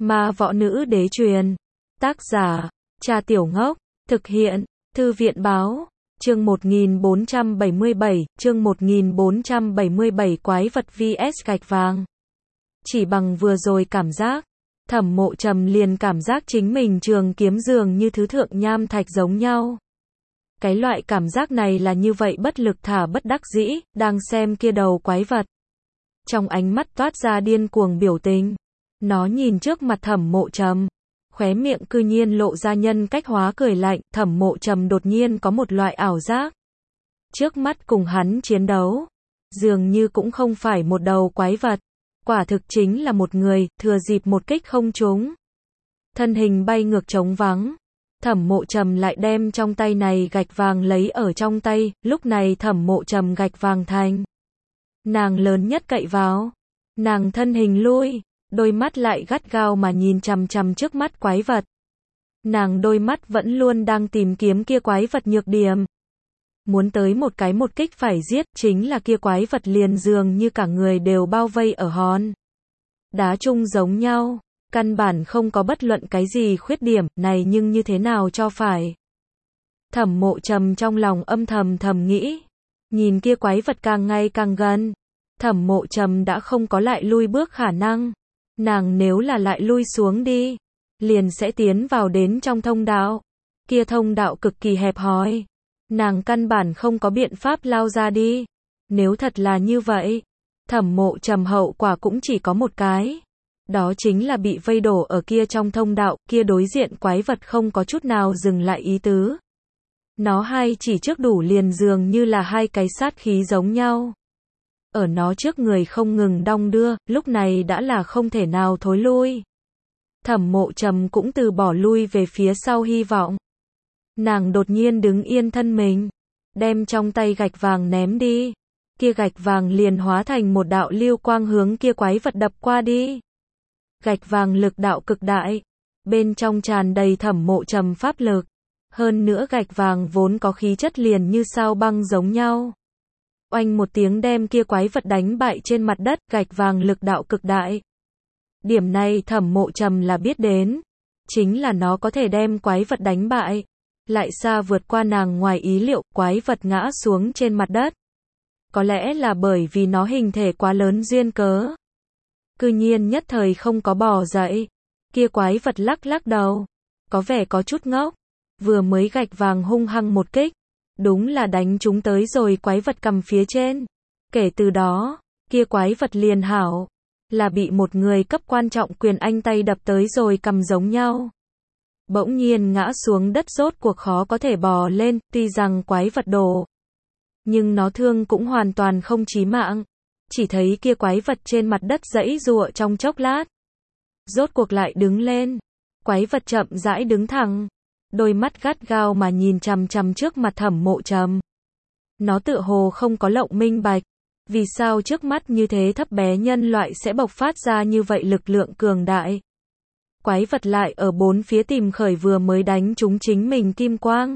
Ma võ nữ đế truyền. Tác giả, Cha Tiểu Ngốc. Thực hiện, Thư viện báo. Chương 1477, chương 1477 quái vật vs gạch vàng. Chỉ bằng vừa rồi cảm giác, Thẩm Mộ Trầm liền cảm giác chính mình trường kiếm dường như thứ thượng nham thạch giống nhau. Cái loại cảm giác này là như vậy bất lực thả bất đắc dĩ, đang xem kia đầu quái vật. Trong ánh mắt toát ra điên cuồng biểu tình. Nó nhìn trước mặt Thẩm Mộ Trầm, khóe miệng cư nhiên lộ ra nhân cách hóa cười lạnh. Thẩm Mộ Trầm đột nhiên có một loại ảo giác. Trước mắt cùng hắn chiến đấu, dường như cũng không phải một đầu quái vật, quả thực chính là một người, thừa dịp một kích không trúng. Thân hình bay ngược trống vắng. Thẩm Mộ Trầm lại đem trong tay này gạch vàng lấy ở trong tay, lúc này Thẩm Mộ Trầm gạch vàng thành nàng lớn nhất cậy vào. Nàng thân hình lui, đôi mắt lại gắt gao mà nhìn chằm chằm trước mắt quái vật. Nàng đôi mắt vẫn luôn đang tìm kiếm kia quái vật nhược điểm. Muốn tới một cái một kích phải giết, chính là kia quái vật liền dường như cả người đều bao vây ở hòn đá chung giống nhau, căn bản không có bất luận cái gì khuyết điểm, này nhưng như thế nào cho phải. Thẩm Mộ Trầm trong lòng âm thầm nghĩ, nhìn kia quái vật càng ngày càng gần, Thẩm Mộ Trầm đã không có lại lui bước khả năng. Nàng nếu là lại lui xuống đi, liền sẽ tiến vào đến trong thông đạo. Kia thông đạo cực kỳ hẹp hòi, nàng căn bản không có biện pháp lao ra đi. Nếu thật là như vậy, Thẩm Mộ Trầm hậu quả cũng chỉ có một cái. Đó chính là bị vây đổ ở kia trong thông đạo, kia đối diện quái vật không có chút nào dừng lại ý tứ. Nó hai chỉ trước đủ liền dường như là hai cái sát khí giống nhau. Ở nó trước người không ngừng đong đưa, lúc này đã là không thể nào thối lui. Thẩm Mộ Trầm cũng từ bỏ lui về phía sau hy vọng. Nàng đột nhiên đứng yên thân mình, đem trong tay gạch vàng ném đi. Kia gạch vàng liền hóa thành một đạo lưu quang hướng kia quái vật đập qua đi. Gạch vàng lực đạo cực đại, bên trong tràn đầy Thẩm Mộ Trầm pháp lực. Hơn nữa gạch vàng vốn có khí chất liền như sao băng giống nhau. Oanh một tiếng đem kia quái vật đánh bại trên mặt đất, gạch vàng lực đạo cực đại. Điểm này Thẩm Mộ Trầm là biết đến. Chính là nó có thể đem quái vật đánh bại. Lại xa vượt qua nàng ngoài ý liệu, quái vật ngã xuống trên mặt đất. Có lẽ là bởi vì nó hình thể quá lớn duyên cớ. Cư nhiên nhất thời không có bò dậy. Kia quái vật lắc lắc đầu. Có vẻ có chút ngốc. Vừa mới gạch vàng hung hăng một kích. Đúng là đánh chúng tới rồi quái vật cầm phía trên. Kể từ đó, kia quái vật liền hảo. Là bị một người cấp quan trọng quyền anh tay đập tới rồi cầm giống nhau. Bỗng nhiên ngã xuống đất rốt cuộc khó có thể bò lên, tuy rằng quái vật đổ. Nhưng nó thương cũng hoàn toàn không chí mạng. Chỉ thấy kia quái vật trên mặt đất giãy giụa trong chốc lát. Rốt cuộc lại đứng lên. Quái vật chậm rãi đứng thẳng. Đôi mắt gắt gao mà nhìn chằm chằm trước mặt Thẩm Mộ Trầm. Nó tựa hồ không có lộng minh bạch. Vì sao trước mắt như thế thấp bé nhân loại sẽ bộc phát ra như vậy lực lượng cường đại. Quái vật lại ở bốn phía tìm khởi vừa mới đánh trúng chính mình kim quang.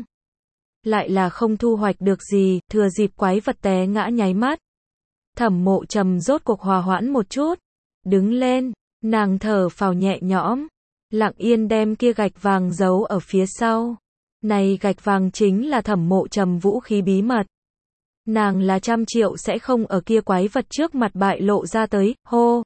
Lại là không thu hoạch được gì, thừa dịp quái vật té ngã nháy mắt. Thẩm Mộ Trầm rốt cuộc hòa hoãn một chút. Đứng lên, nàng thở phào nhẹ nhõm. Lặng yên đem kia gạch vàng giấu ở phía sau. Này gạch vàng chính là Thẩm Mộ Trầm vũ khí bí mật. Nàng là 100 triệu sẽ không ở kia quái vật trước mặt bại lộ ra tới, hô.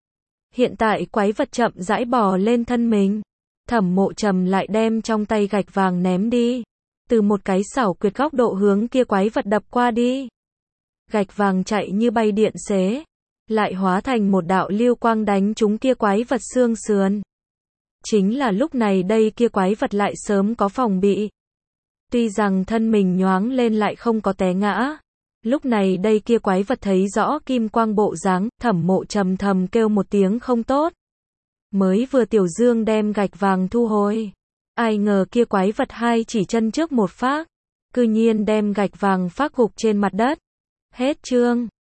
Hiện tại quái vật chậm rãi bò lên thân mình. Thẩm Mộ Trầm lại đem trong tay gạch vàng ném đi. Từ một cái xảo quyệt góc độ hướng kia quái vật đập qua đi. Gạch vàng chạy như bay điện xế. Lại hóa thành một đạo lưu quang đánh trúng kia quái vật xương sườn. Chính là lúc này đây kia quái vật lại sớm có phòng bị. Tuy rằng thân mình nhoáng lên lại không có té ngã. Lúc này đây kia quái vật thấy rõ kim quang bộ dáng, Thẩm Mộ Trầm thầm kêu một tiếng không tốt. Mới vừa Tiểu Dương đem gạch vàng thu hồi. Ai ngờ kia quái vật hai chỉ chân trước một phác. Cư nhiên đem gạch vàng phác gục trên mặt đất. Hết chương.